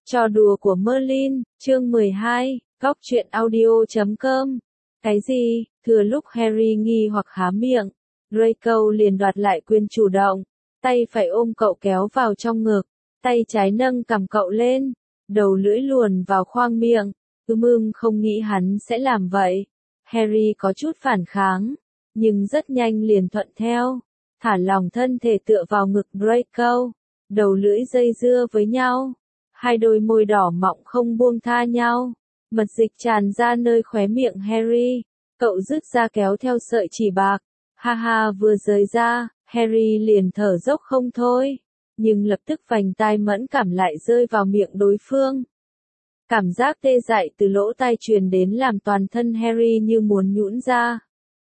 Trò đùa của Merlin, chương 12, góc truyện audio.com. Cái gì? Thừa lúc Harry nghi hoặc há miệng, Draco liền đoạt lại quyền chủ động, tay phải ôm cậu kéo vào trong ngực, tay trái nâng cằm cậu lên, đầu lưỡi luồn vào khoang miệng. Không nghĩ hắn sẽ làm vậy. Harry có chút phản kháng, nhưng rất nhanh liền thuận theo, thả lỏng thân thể tựa vào ngực Draco, đầu lưỡi dây dưa với nhau. Hai đôi môi đỏ mọng không buông tha nhau, mật dịch tràn ra nơi khóe miệng Harry, cậu rứt ra kéo theo sợi chỉ bạc, ha ha vừa rời ra, Harry liền thở dốc không thôi, nhưng lập tức vành tai mẫn cảm lại rơi vào miệng đối phương. Cảm giác tê dại từ lỗ tai truyền đến làm toàn thân Harry như muốn nhũn ra.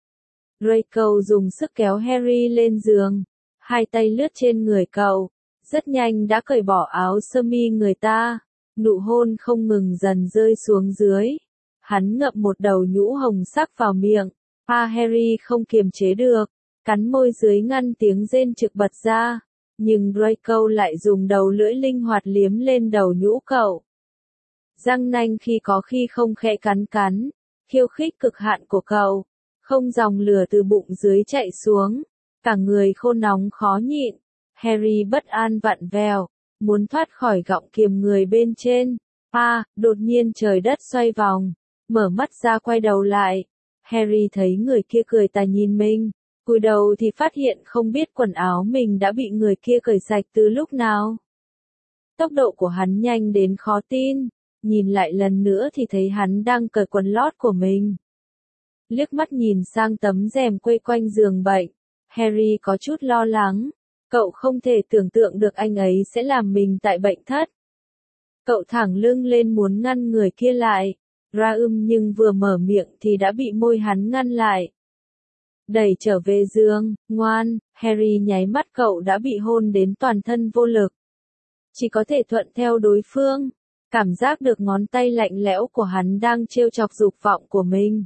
Draco dùng sức kéo Harry lên giường, hai tay lướt trên người cậu. Rất nhanh đã cởi bỏ áo sơ mi người ta, nụ hôn không ngừng dần rơi xuống dưới. Hắn ngậm một đầu nhũ hồng sắc vào miệng, Harry không kiềm chế được, cắn môi dưới ngăn tiếng rên trực bật ra, nhưng Draco lại dùng đầu lưỡi linh hoạt liếm lên đầu nhũ cậu. Răng nanh khi có khi không khẽ cắn, khiêu khích cực hạn của cậu, không dòng lửa từ bụng dưới chạy xuống, cả người khô nóng khó nhịn. Harry bất an vặn vẹo, muốn thoát khỏi gọng kiềm người bên trên. Đột nhiên trời đất xoay vòng, mở mắt ra quay đầu lại. Harry thấy người kia cười tà nhìn mình, cúi đầu thì phát hiện không biết quần áo mình đã bị người kia cởi sạch từ lúc nào. Tốc độ của hắn nhanh đến khó tin, nhìn lại lần nữa thì thấy hắn đang cởi quần lót của mình. Liếc mắt nhìn sang tấm rèm quây quanh giường bệnh, Harry có chút lo lắng. Cậu không thể tưởng tượng được anh ấy sẽ làm mình tại bệnh thất. Cậu thẳng lưng lên muốn ngăn người kia lại, nhưng vừa mở miệng thì đã bị môi hắn ngăn lại. Đẩy trở về giường, ngoan, Harry nháy mắt cậu đã bị hôn đến toàn thân vô lực. Chỉ có thể thuận theo đối phương, cảm giác được ngón tay lạnh lẽo của hắn đang trêu chọc dục vọng của mình.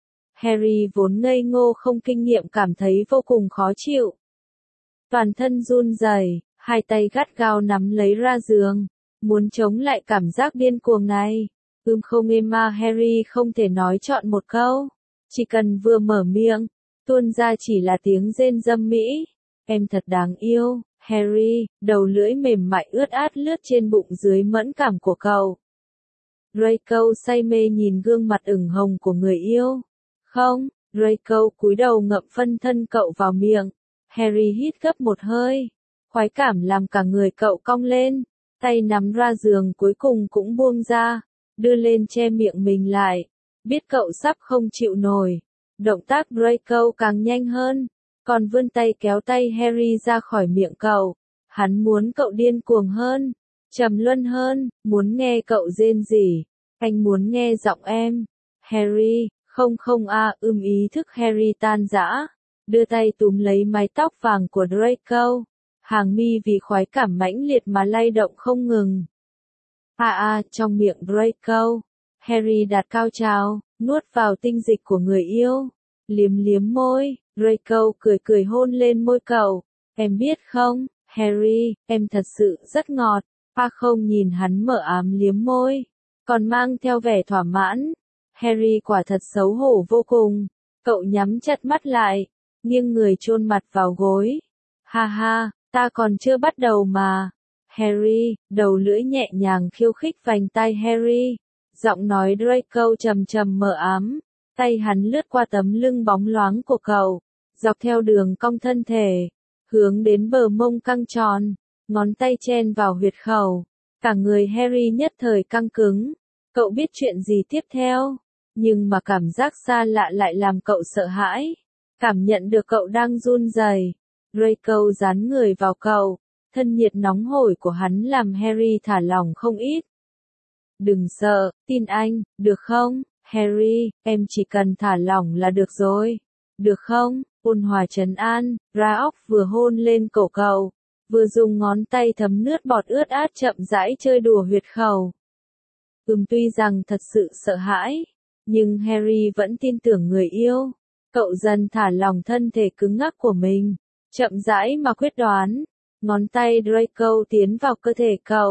Harry vốn ngây ngô không kinh nghiệm cảm thấy vô cùng khó chịu. Toàn thân run rẩy, hai tay gắt gao nắm lấy giường, muốn chống lại cảm giác điên cuồng này. Không êm mà Harry không thể nói chọn một câu, chỉ cần vừa mở miệng, tuôn ra chỉ là tiếng rên râm mỹ. Em thật đáng yêu, Harry, đầu lưỡi mềm mại ướt át lướt trên bụng dưới mẫn cảm của cậu. Draco say mê nhìn gương mặt ửng hồng của người yêu. Không, Draco cúi đầu ngậm phân thân cậu vào miệng. Harry hít gấp một hơi, khoái cảm làm cả người cậu cong lên, tay nắm giường cuối cùng cũng buông ra, đưa lên che miệng mình lại, biết cậu sắp không chịu nổi. Động tác Draco càng nhanh hơn, còn vươn tay kéo tay Harry ra khỏi miệng cậu, hắn muốn cậu điên cuồng hơn, trầm luân hơn, muốn nghe cậu rên rỉ, anh muốn nghe giọng em. Harry, không, ý thức Harry tan rã. Đưa tay túm lấy mái tóc vàng của Draco, hàng mi vì khoái cảm mãnh liệt mà lay động không ngừng. Trong miệng Draco, Harry đạt cao trào, nuốt vào tinh dịch của người yêu, liếm môi, Draco cười hôn lên môi cậu. Em biết không, Harry, em thật sự rất ngọt. Không nhìn hắn mở ám liếm môi, còn mang theo vẻ thỏa mãn. Harry quả thật xấu hổ vô cùng, cậu nhắm chặt mắt lại, nghiêng người chôn mặt vào gối. Ta còn chưa bắt đầu mà. Harry, đầu lưỡi nhẹ nhàng khiêu khích vành tai Harry. Giọng nói Draco trầm trầm mờ ám. Tay hắn lướt qua tấm lưng bóng loáng của cậu, dọc theo đường cong thân thể, hướng đến bờ mông căng tròn, ngón tay chen vào huyệt khẩu. Cả người Harry nhất thời căng cứng. Cậu biết chuyện gì tiếp theo, nhưng mà cảm giác xa lạ lại làm cậu sợ hãi. Cảm nhận được cậu đang run rẩy, Draco dán người vào cậu, thân nhiệt nóng hổi của hắn làm Harry thả lỏng không ít. Đừng sợ, tin anh, được không, Harry, em chỉ cần thả lỏng là được rồi. Được không, ôn hòa trấn an, Raoch vừa hôn lên cổ cậu, vừa dùng ngón tay thấm nước bọt ướt át chậm rãi chơi đùa huyệt khẩu. Tuy rằng thật sự sợ hãi, nhưng Harry vẫn tin tưởng người yêu. Cậu dần thả lỏng thân thể cứng ngắc của mình, chậm rãi mà quyết đoán, ngón tay Draco tiến vào cơ thể cậu,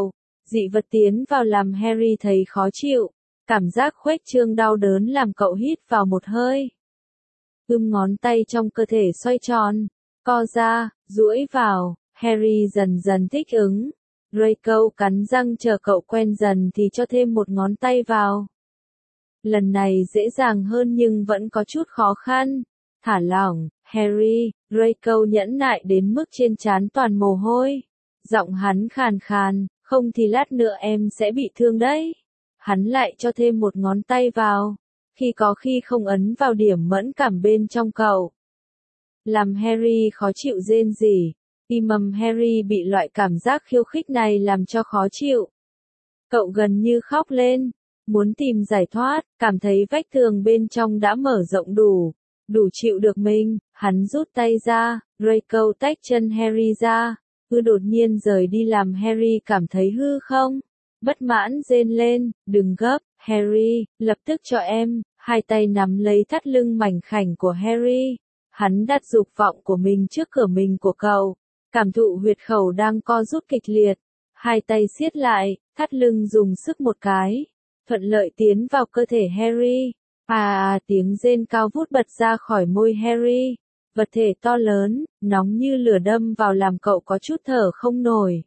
Dị vật tiến vào làm Harry thấy khó chịu, cảm giác khuếch trương đau đớn làm cậu hít vào một hơi. Ngón tay trong cơ thể xoay tròn, co ra, duỗi vào, Harry dần dần thích ứng. Draco cắn răng chờ cậu quen dần thì cho thêm một ngón tay vào. Lần này dễ dàng hơn nhưng vẫn có chút khó khăn. Thả lỏng, Harry, Draco nhẫn nại đến mức trên trán toàn mồ hôi. Giọng hắn khàn khàn, không thì lát nữa em sẽ bị thương đấy. Hắn lại cho thêm một ngón tay vào. Khi không ấn vào điểm mẫn cảm bên trong cậu. Làm Harry khó chịu rên rỉ. Harry bị loại cảm giác khiêu khích này làm cho khó chịu. Cậu gần như khóc lên, muốn tìm giải thoát, cảm thấy vách tường bên trong đã mở rộng đủ chịu được mình, hắn rút tay ra, Draco tách chân Harry ra, đột nhiên rời đi làm Harry cảm thấy hư không? Bất mãn rên lên, đừng gấp, Harry, lập tức cho em, hai tay nắm lấy thắt lưng mảnh khảnh của Harry. Hắn đặt dục vọng của mình trước cửa mình của cậu, cảm thụ huyệt khẩu đang co rút kịch liệt. Hai tay siết lại, thắt lưng dùng sức một cái, thuận lợi tiến vào cơ thể Harry. Tiếng rên cao vút bật ra khỏi môi Harry. Vật thể to lớn, nóng như lửa đâm vào làm cậu có chút thở không nổi.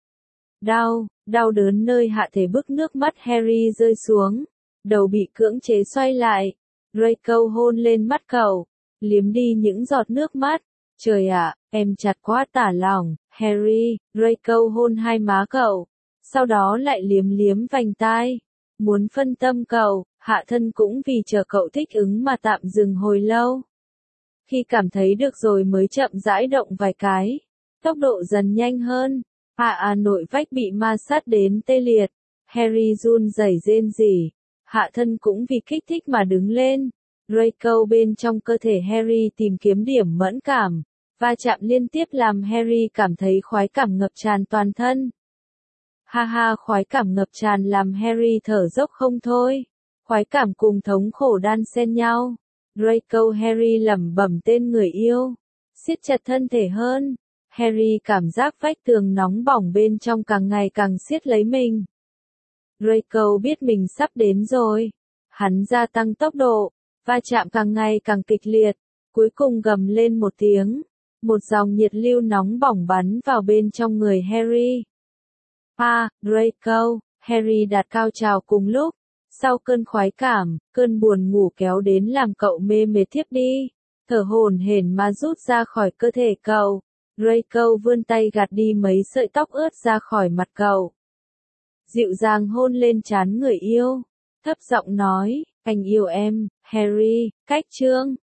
Đau đớn nơi hạ thể bức nước mắt Harry rơi xuống. Đầu bị cưỡng chế xoay lại. Draco hôn lên mắt cậu, liếm đi những giọt nước mắt. Trời ạ, em chặt quá, tả lỏng, Harry. Draco hôn hai má cậu, sau đó lại liếm vành tai. Muốn phân tâm cậu, hạ thân cũng vì chờ cậu thích ứng mà tạm dừng hồi lâu. Khi cảm thấy được rồi mới chậm rãi động vài cái, tốc độ dần nhanh hơn. Nội vách bị ma sát đến tê liệt. Harry run rẩy rên rỉ, hạ thân cũng vì kích thích mà đứng lên. Draco bên trong cơ thể Harry tìm kiếm điểm mẫn cảm, va chạm liên tiếp làm Harry cảm thấy khoái cảm ngập tràn toàn thân. Khoái cảm ngập tràn làm Harry thở dốc không thôi. Khoái cảm cùng thống khổ đan xen nhau. Draco Harry lẩm bẩm tên người yêu, siết chặt thân thể hơn. Harry cảm giác vách tường nóng bỏng bên trong càng ngày càng siết lấy mình. Draco biết mình sắp đến rồi. Hắn gia tăng tốc độ, va chạm càng ngày càng kịch liệt, cuối cùng gầm lên một tiếng. Một dòng nhiệt lưu nóng bỏng bắn vào bên trong người Harry. Draco, Harry đạt cao trào cùng lúc. Sau cơn khoái cảm, cơn buồn ngủ kéo đến làm cậu mê mệt thiếp đi. Thở hổn hển mà rút ra khỏi cơ thể cậu. Draco vươn tay gạt đi mấy sợi tóc ướt ra khỏi mặt cậu. Dịu dàng hôn lên trán người yêu. Thấp giọng nói, anh yêu em, Harry, cách chương.